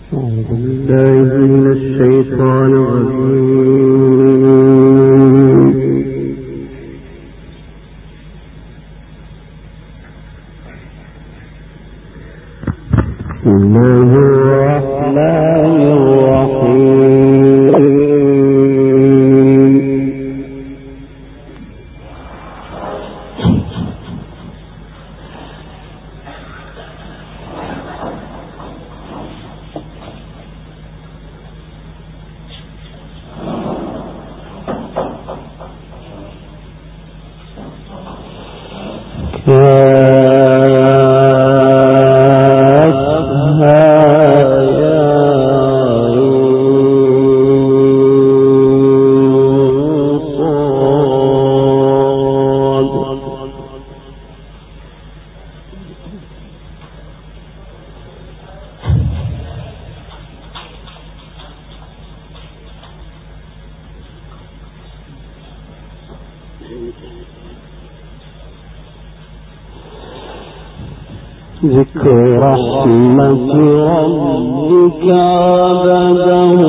ذكر رحمة ربك عبده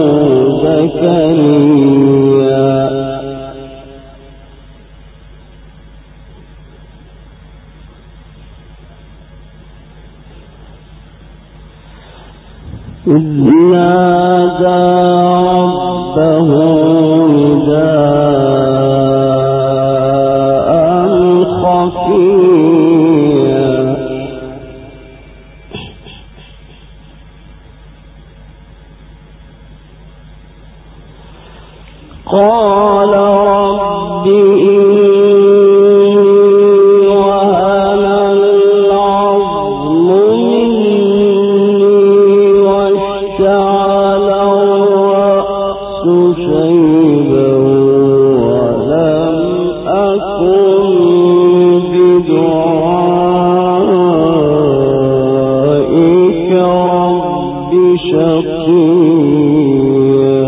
زكريا إذ نادى ربه نداء خفيا قال رب إني وهن العظم مني واشتعل الرأس شيبا ولم أكن بدعائك رب شقيا.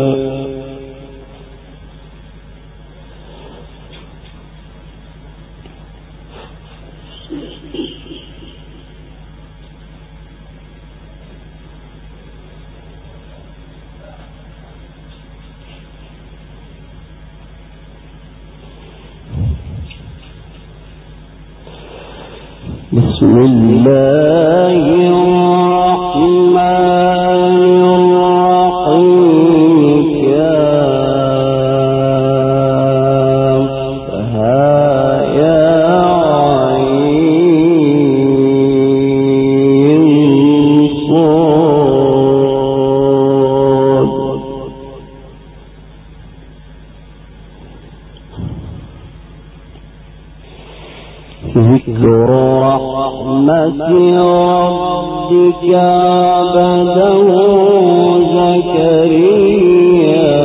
بسم الله الرحمن الرحيم كافها يا عين صاد ذكر رحمة ربك عبده زكريا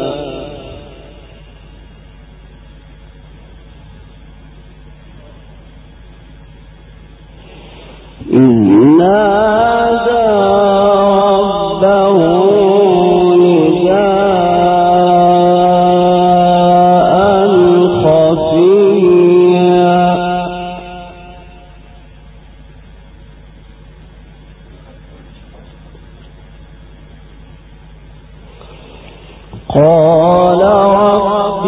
إذ نادى ربه نداء خفيا قال رب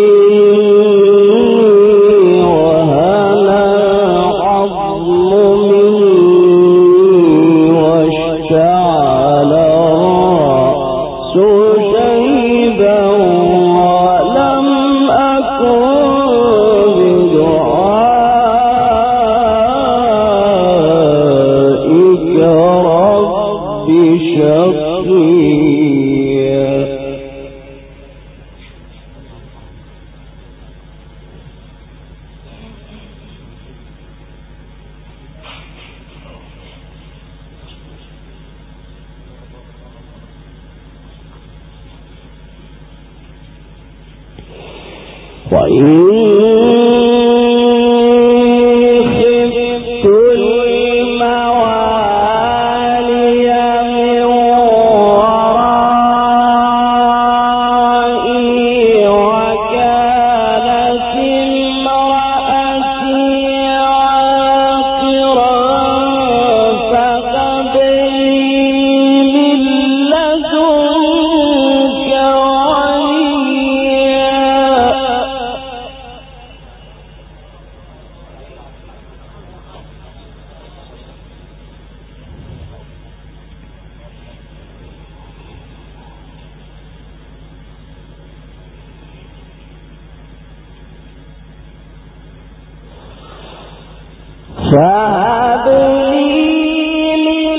إني وهن العظم مني واشتعل الرأس شيبا ولم أكن بدعائك رب شقيا. وإني خفت الموالي من ورائي وكانت امرأتي عاقرا فهب لي من فهب لي من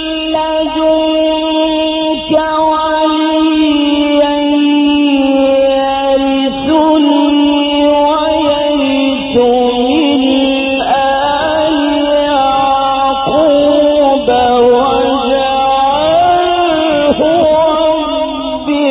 لدنك وليا يرثني ويرث من آل يعقوب واجعله ربي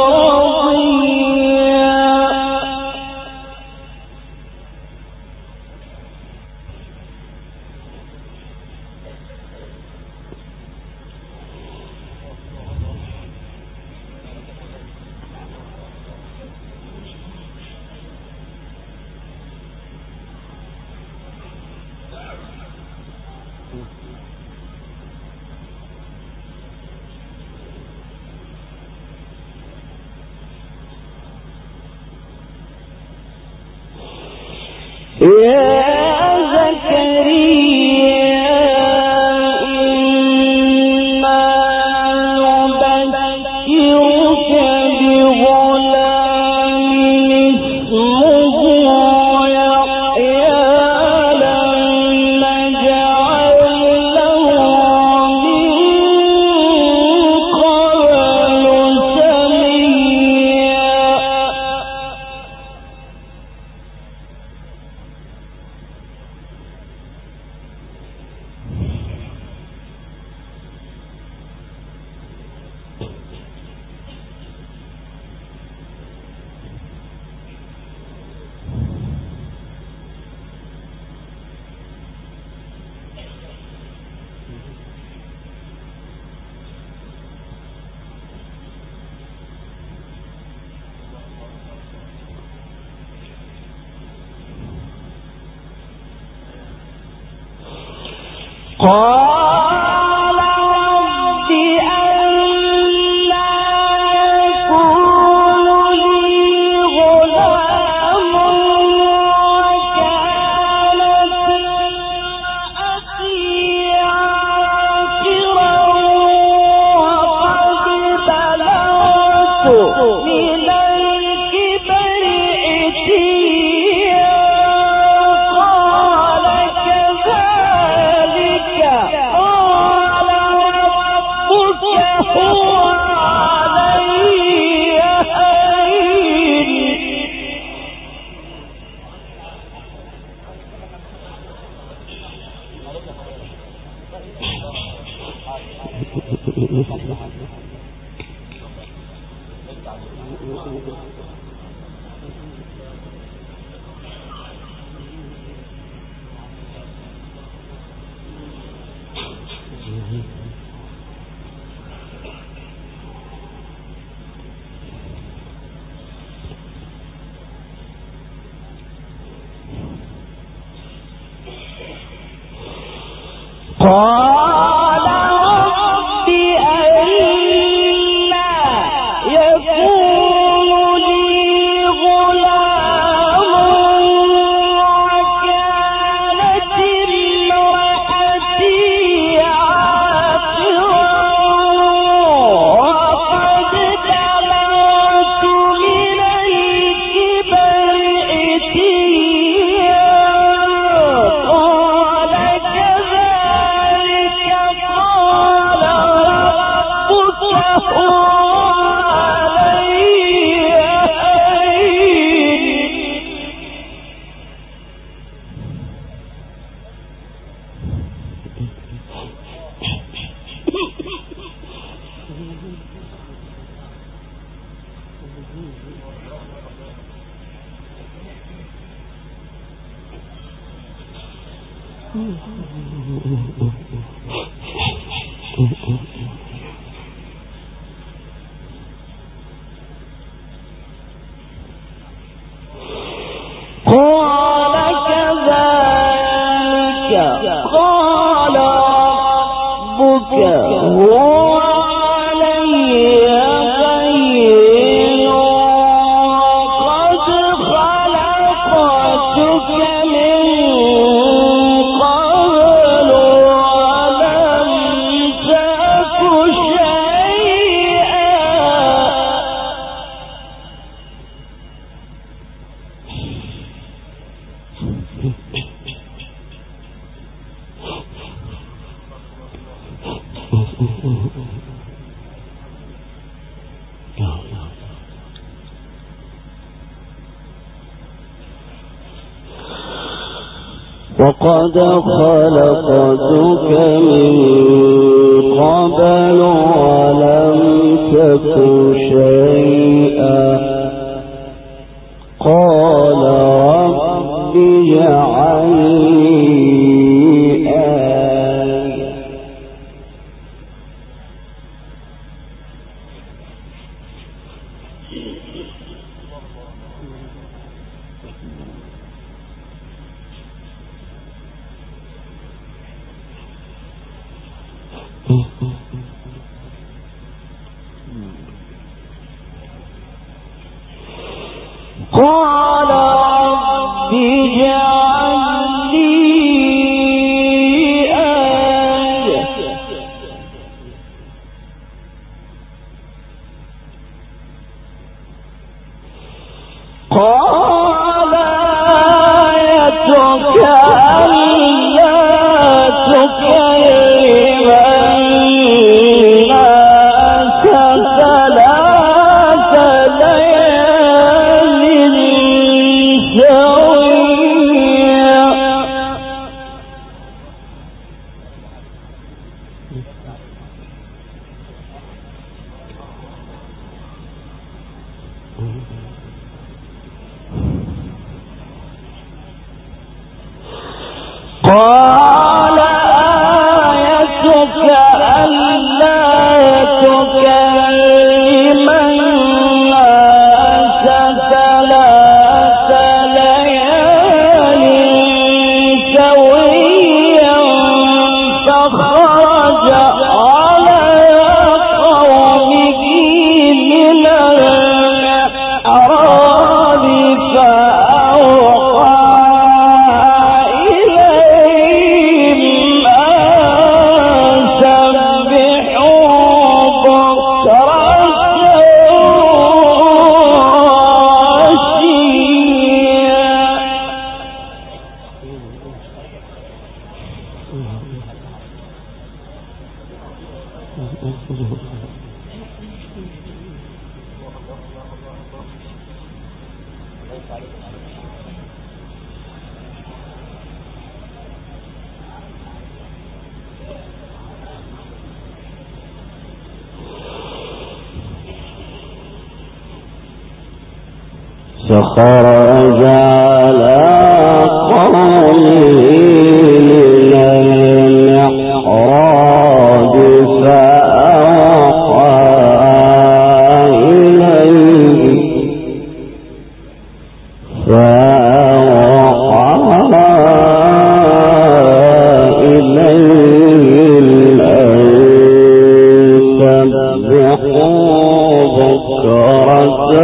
يا زكريا إنا نبشرك بغلام اسمه يحيى لم نجعل له من قبل سميا. قال رب أنى يكون لي غلام وكانت امرأتي عاقرا وقد بلغت من الكبر عتيا. قال كذلك قال ربك هو علي هين. قال رب أنى يكون لي غلام وكانت امرأتي عاقرا وقد بلغت من الكبر عتيا. قال كذلك قال ربك هو علي هين. قال كذلك قال ربك هو علي هين وقد خلقتك من قبل ولم تك شيئا. وقد خلقتك من قبل ولم تك شيئا قال رب اجعل لي آية قال رب اجعل لي آية قال آيتك ألا تكلم الناس ثلاث ليال سويا قال آيتك ألا تكلم الناس ثلاث ليال سويا فخرج على قومه من الأعراب فأوحى إليهم أن سبحوا بكرة فخرج على قومه من المحراب فأوحى إليهم أن سبحوا بكرة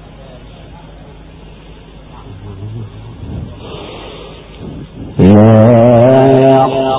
لا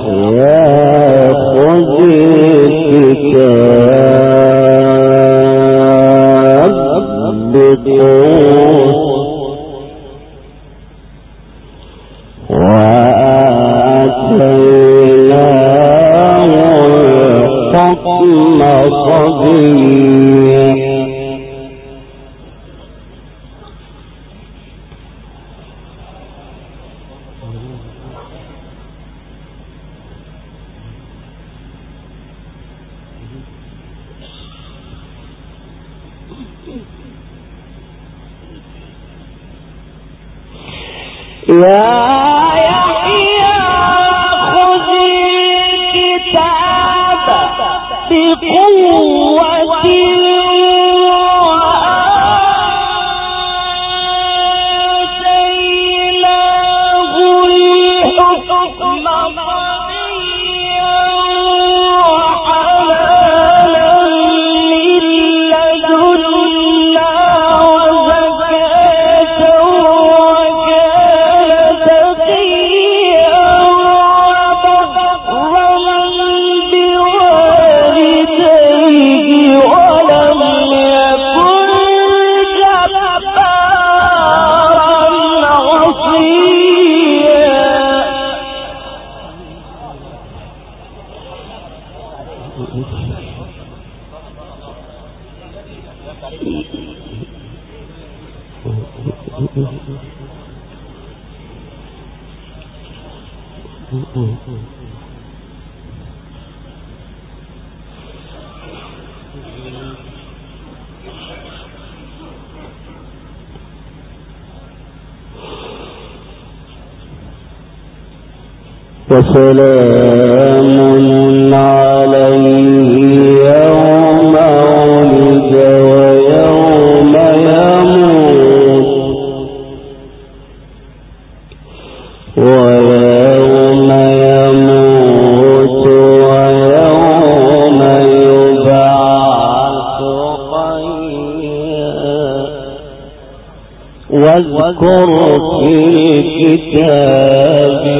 وسلام عليه يوم ولد ويوم يموت ويوم يبعث حيا واذكر في الكتاب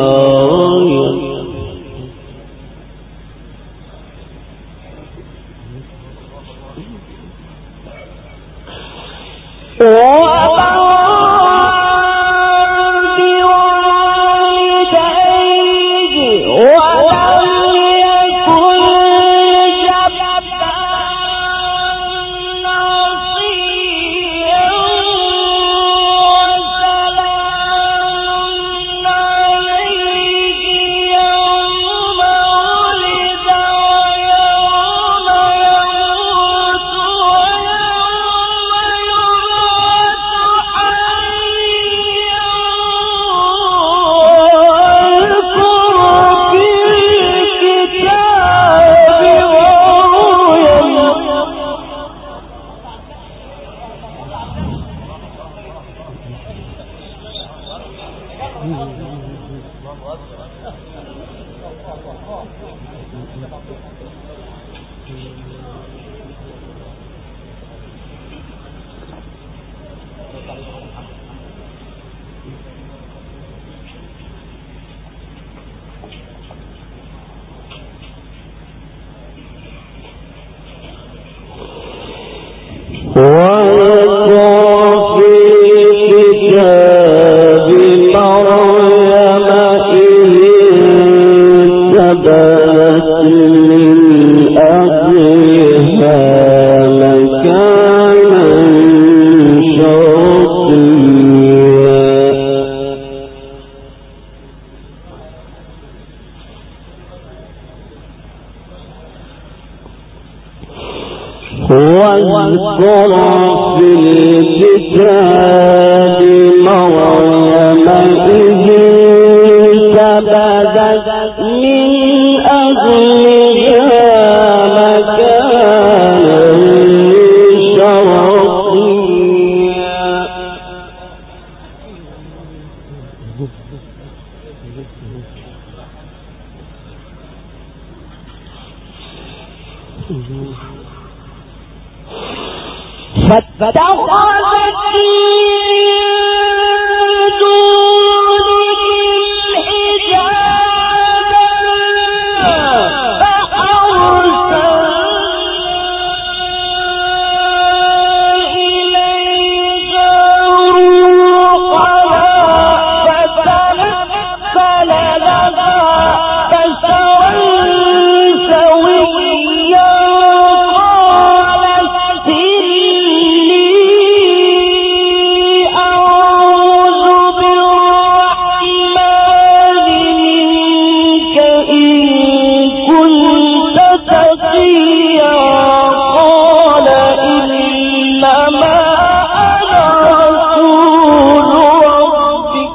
واذكر في الكتاب مريم إذ انتبذت من أهلها مكانا شرقيا فاتخذت من دونهم حجابا زكيا قال إنما أنا رسول ربك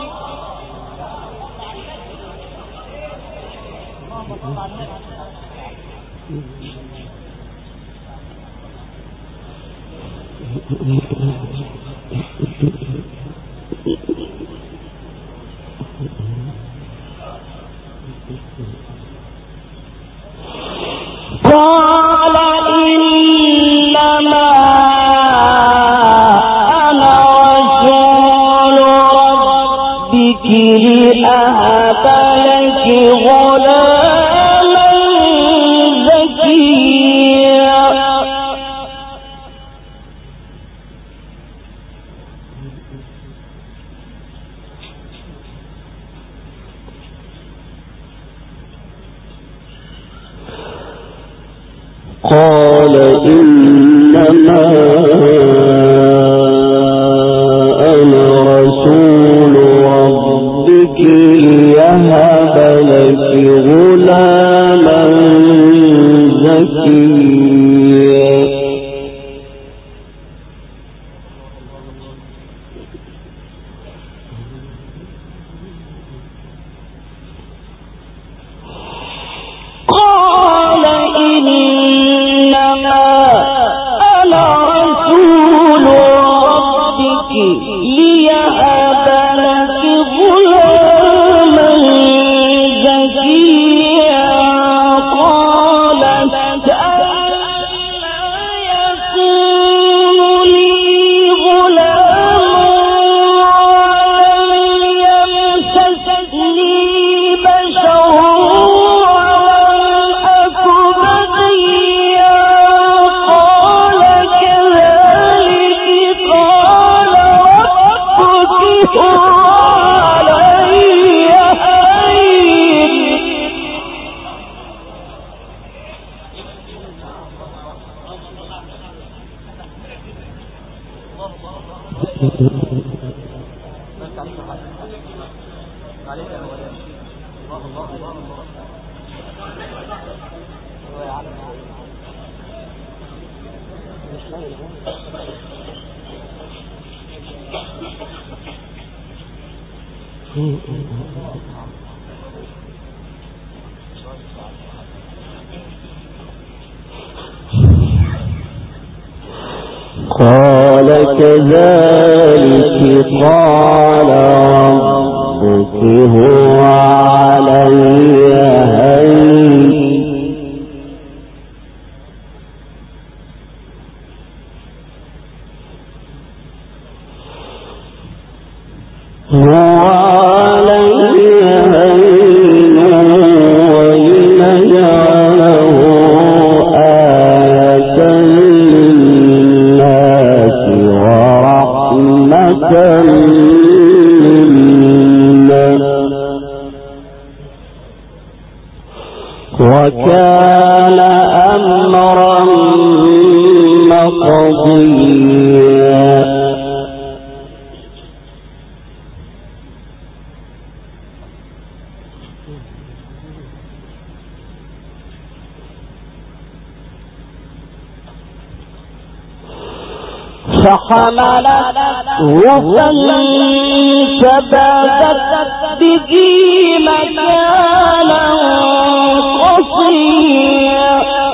قال إنما أنا رسول ربك لأهب لك غلاما زكيا قال إنما أنا رسول ربك ليهب لك غلاما زكيا قال إنما أنا رسول ربك ليهب لك غلاما زكيا قالت أنى يكون لي غلام ولم يمسسني بشر قال كذلك قال ربك هو علي هين وكان أمرا مقضيا فحملته فانتبذت به مكانا قصيا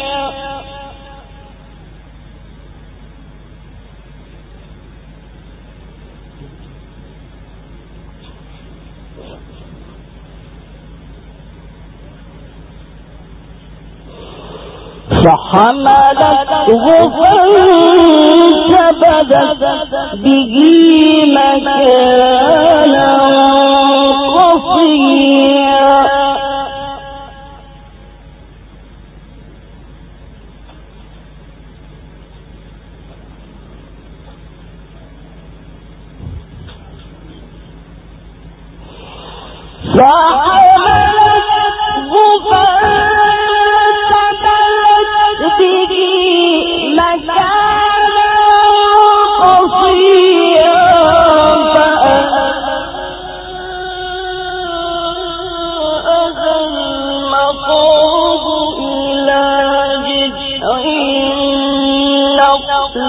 فحملته فانتبذت به مكانا قصيا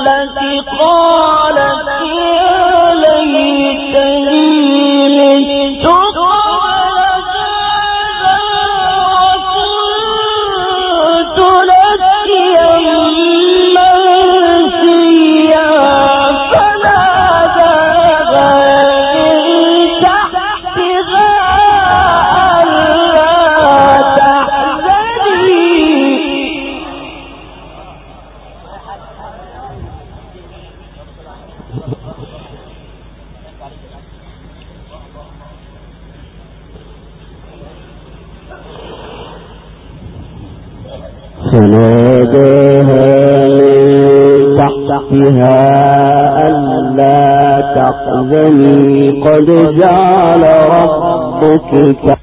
التي قالت يا ليتني مت فناداها من تحتها ألا تحزني قد جعل ربك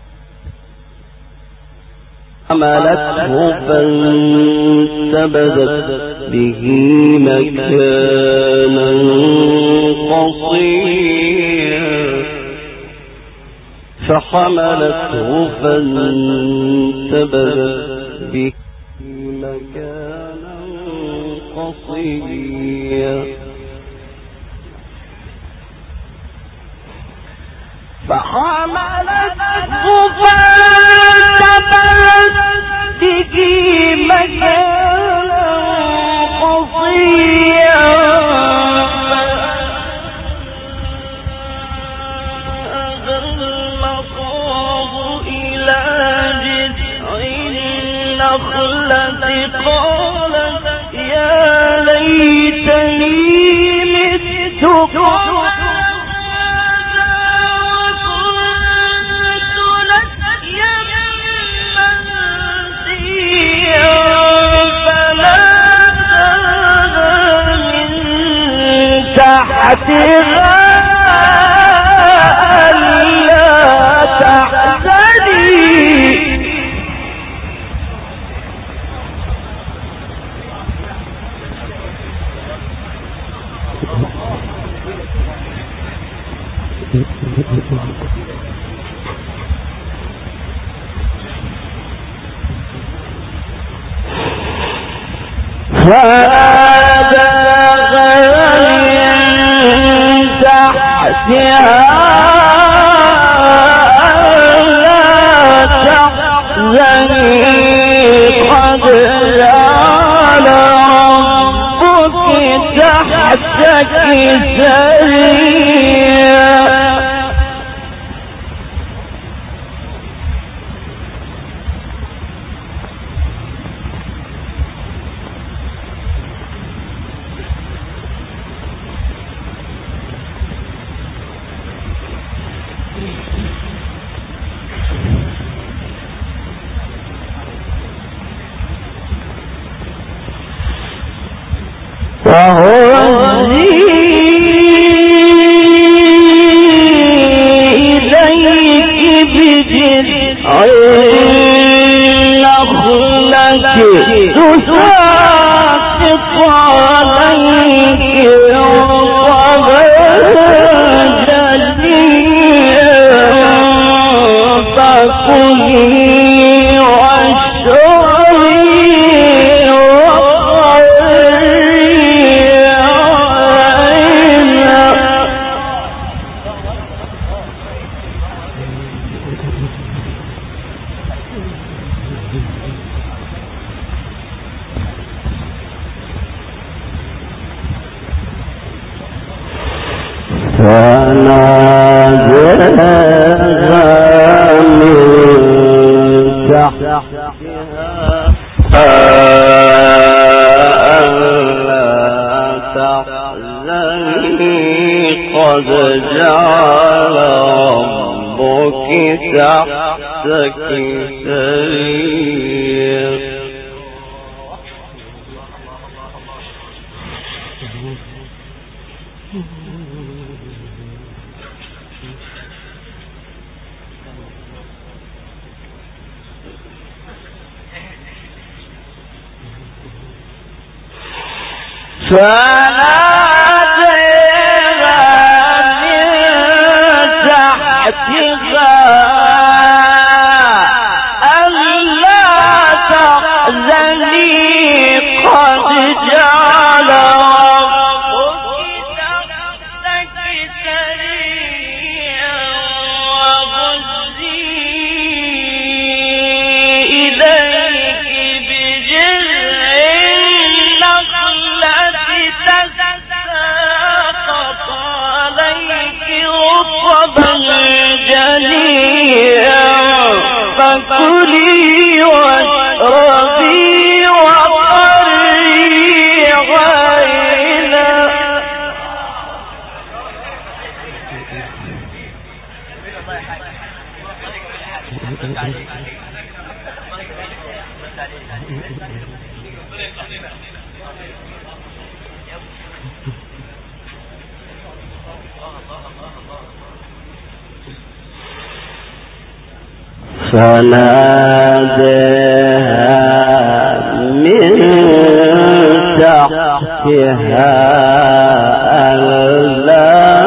حملته فانتبذت به مكانا قصيا فحملته فانتبذت به مكانا قصيا فحملته فانتبذت به مكانا قصيا فأغلقه إلى جذع النخلة قالت يا ليتني مت تحتها ألا تحزني قد جعل فكلي واشربي وقري عينا. فناداها من تحتها ألا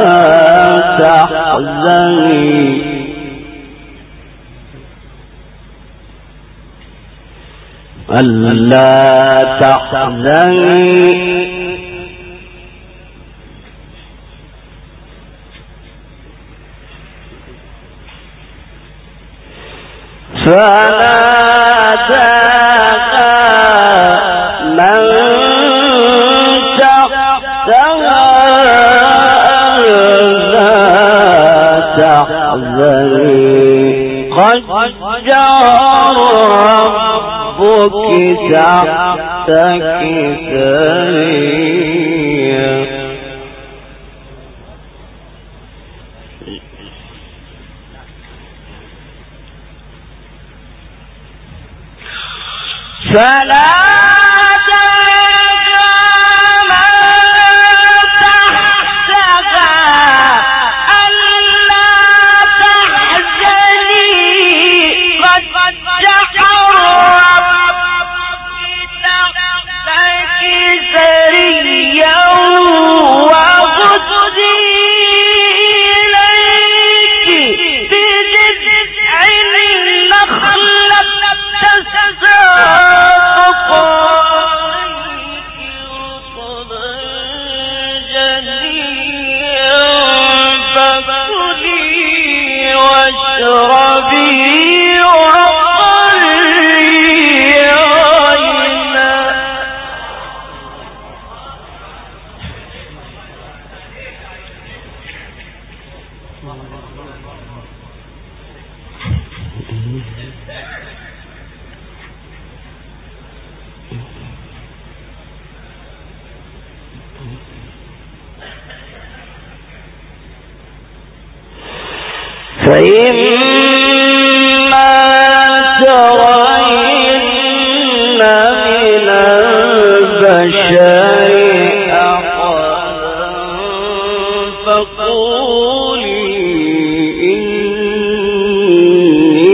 تحزني ألا تحزني فناداها من تحتها ألا تحزني قد جعل ربك تحتك سريا. فإما ترين من البشر أحدا فقولي إني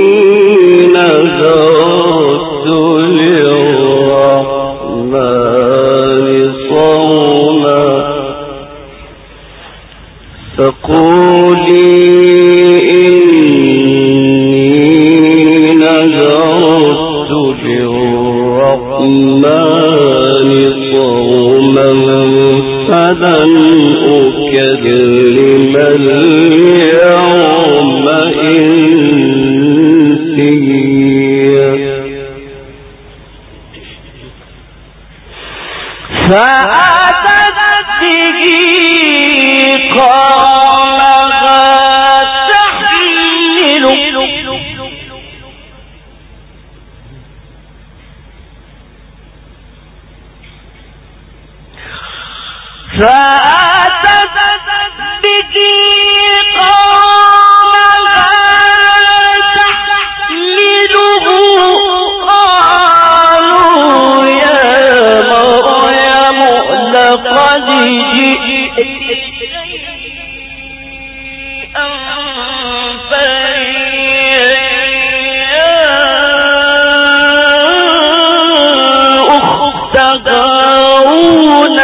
نذرت للرحمن صوما فقولي فلن أكلم اليوم إنسيا. فأتت به قومها تحمله فأتت به قومها تحمله قالوا يا مريم لقد جئت شيئا فريا أخت هارون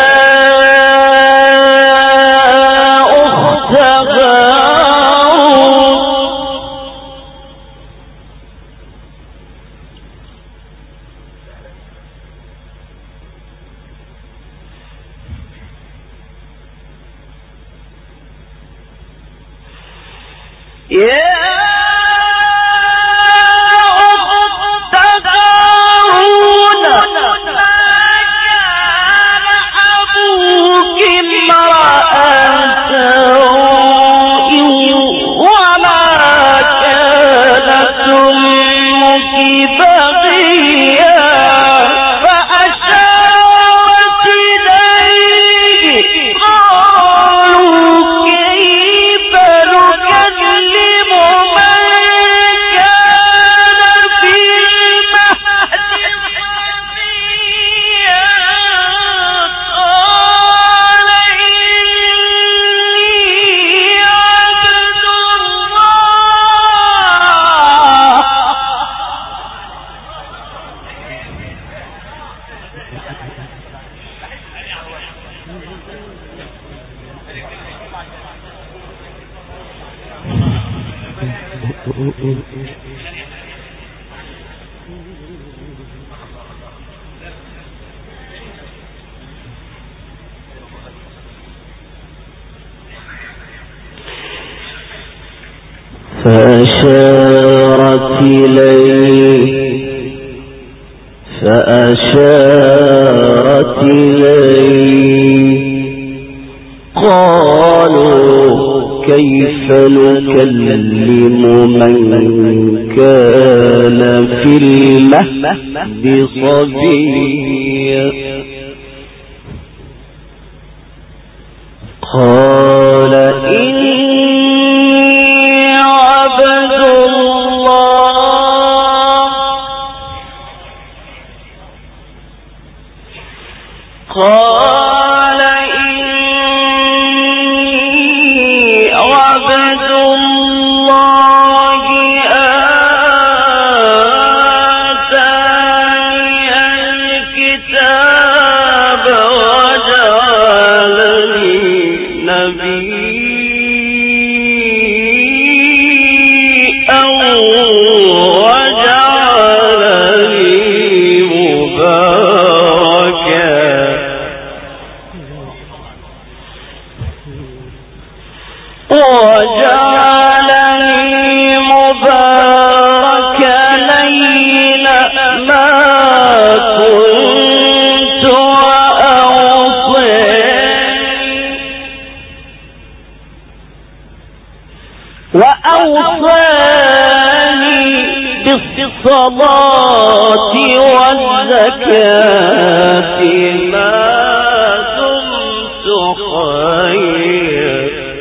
يا أخت هارون فأشارت إليه قالوا كيف نكلم من كان في المهد صبيا قال وأوصاني بالصلاة والزكاة ما دمت حيا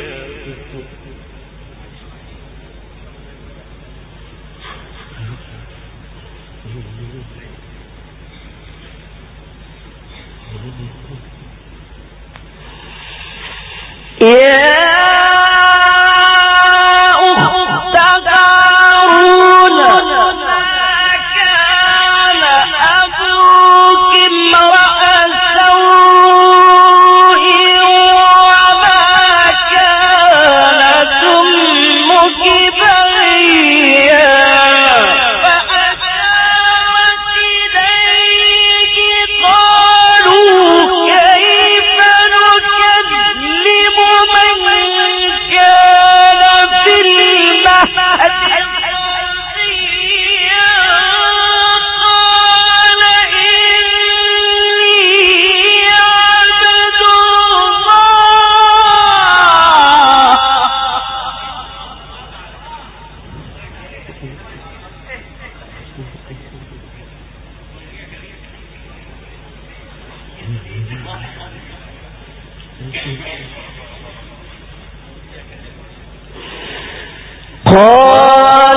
قال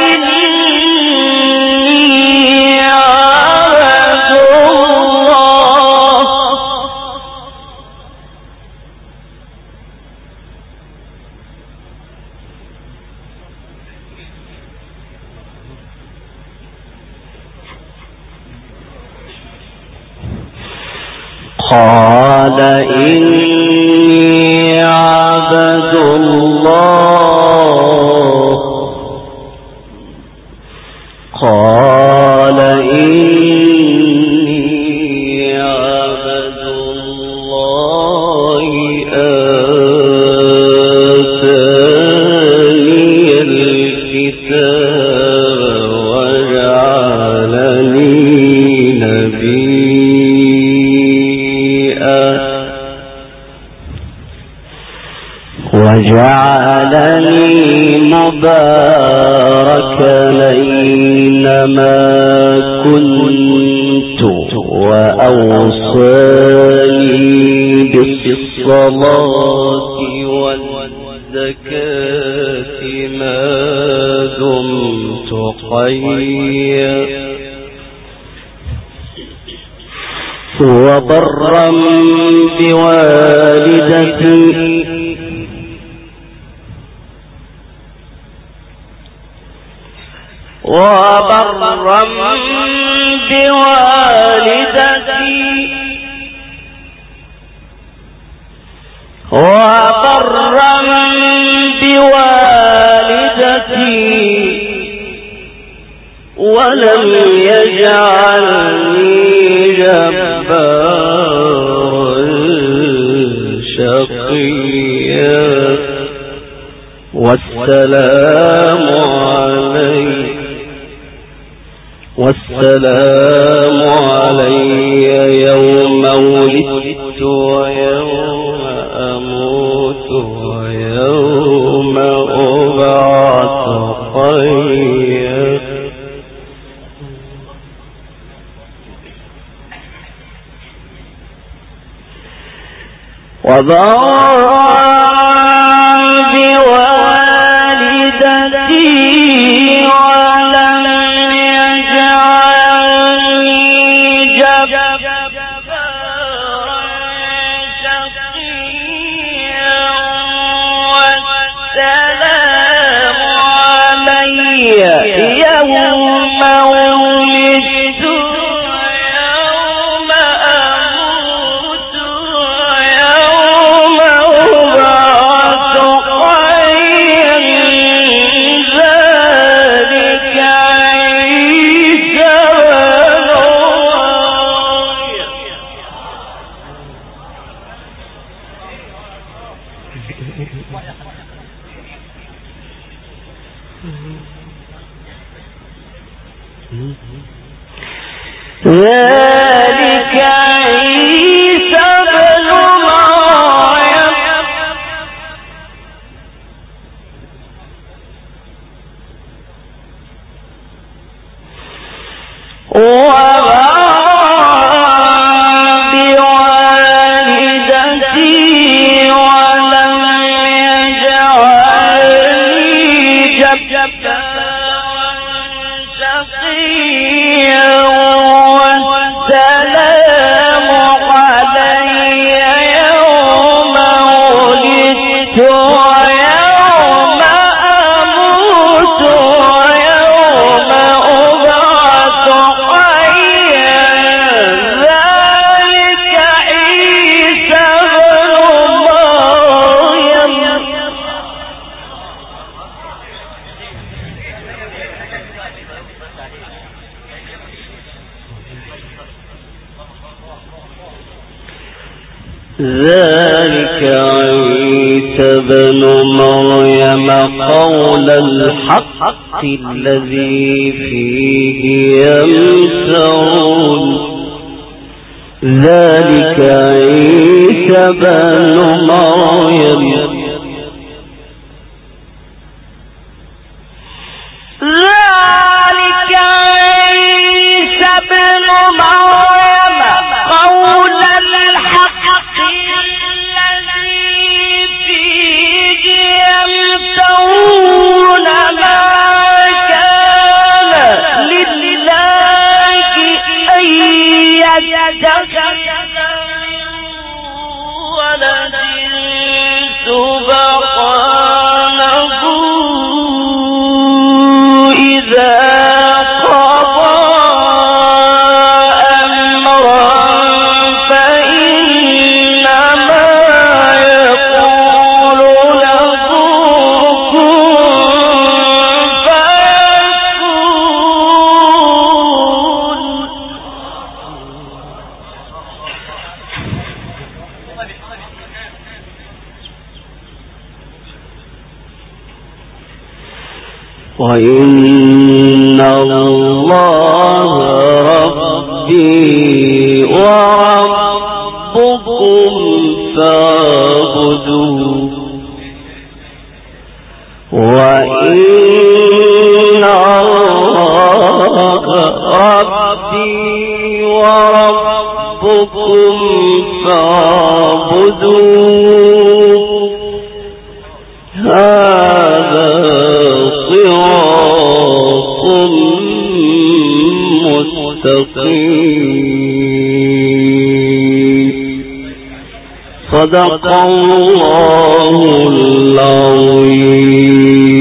إني عبد الله قال إني عبد الله قال إني عبد الله آتاني وجعلني مباركا أينما كنت وأوصاني بالصلاة والزكاة ما دمت حيا وبرا بوالدتي ولم يجعلني جبارا شقيا والسلام علي يوم ولدت ويوم أموت ويوم أبعث حيا وبرا بوالدتي ولم يجعلني جبارا شقيا والسلام علي يوم ولدت ذلك عيسى ابن مريم بوالدتي ولم يجعلني جبارا شقيا والسلام علي يوم ولدت ويوم أموت ويوم أبعث حيا ذلك عيسى ابن مريم ذلك عيسى ابن مريم قول الحق الذي فيه يمترون ذلك عيسى ابن مريم قول الحق الذي فيه يمترون ما كان لله أن يتخذ ولد سبحانه إذا وإن الله ربي وربكم فاعبدوه وإن الله ربي وربكم فاعبدوه هذا صراط مستقيم. صدق الله العظيم.